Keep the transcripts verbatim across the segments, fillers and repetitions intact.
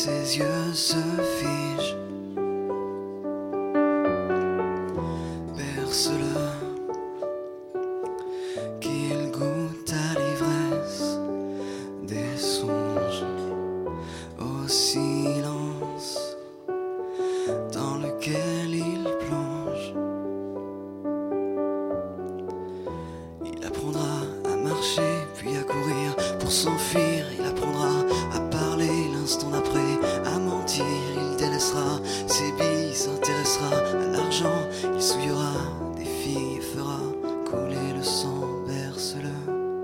ses yeux se figent. Berce-le, qu'il goûte à l'ivresse des songes, au silence dans lequel il plonge. Il apprendra à marcher puis à courir pour s'enfuir. Il apprendra à parler l'instant d'après, à mentir. Il délaissera ses billes, s'intéressera à l'argent. Il souillera des filles, fera couler le sang. Berce-le,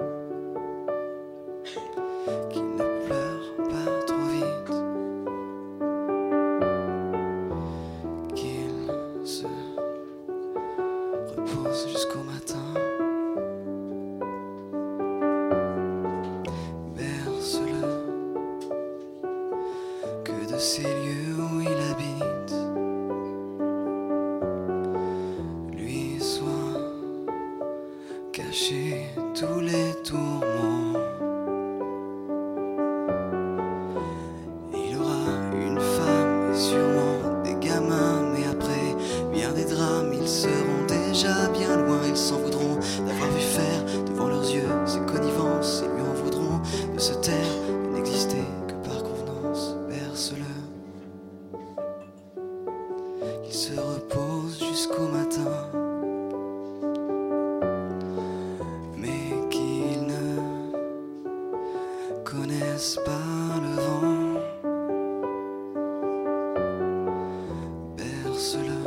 qu'il ne pleure pas trop vite, qu'il se repose jusqu'au matin. Berce-le, que de ces lieux où il habite lui soient cachés tous les tourments. Il aura une femme et sûrement des gamins, mais après bien des drames, ils seront déjà bien loin. Ils s'en voudront d'avoir vu faire devant leurs yeux ses connivences. Ils lui en voudront de se taire, de n'exister que par convenance. Berce-le, qu'il se repose jusqu'au matin, mais qu'il ne connaisse pas le vent. Berce-le,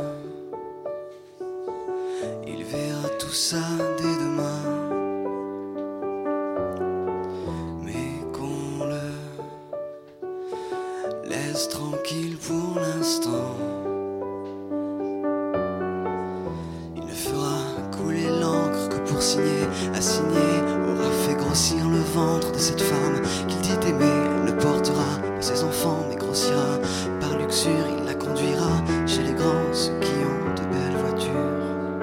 il verra tout ça dès demain, mais qu'on le laisse tranquille pour l'instant. Il ne fera couler l'encre que pour signer. À signer aura fait grossir le ventre de cette femme qu'il dit aimer. Elle ne portera pas ses enfants mais grossira par luxure. Il la conduira chez les grands, ceux qui ont de belles voitures.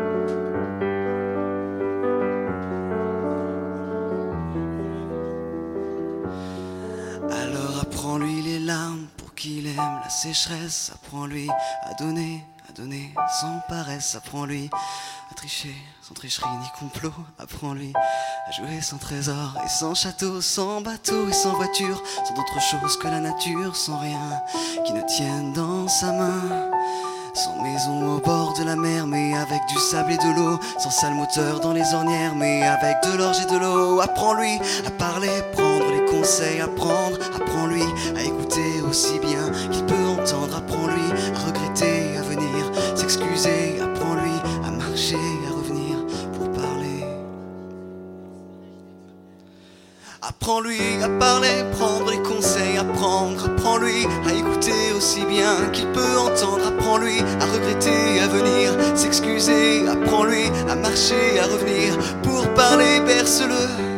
Alors apprends-lui les larmes pour qu'il aime la sécheresse. Apprends-lui à donner, à donner sans paresse. Apprends-lui à tricher sans tricherie ni complot. Apprends-lui à jouer sans trésor et sans château, sans bateau et sans voiture, sans d'autre chose que la nature, sans rien qui ne tienne dans sa main. Sans maison au bord de la mer, mais avec du sable et de l'eau. Sans sale moteur dans les ornières, mais avec de l'orge et de l'eau. Apprends-lui à parler, prendre les conseils, apprendre. Apprends-lui à écouter aussi bien qu'il peut entendre. Apprends-lui à regretter, à venir s'excuser. Apprends-lui à marcher, à revenir pour parler. Apprends-lui à parler, prendre les conseils, apprendre. Apprends-lui à écouter aussi bien qu'il peut entendre. Apprends-lui à regretter, à venir s'excuser. Apprends-lui à marcher, à revenir pour parler. Berce-le,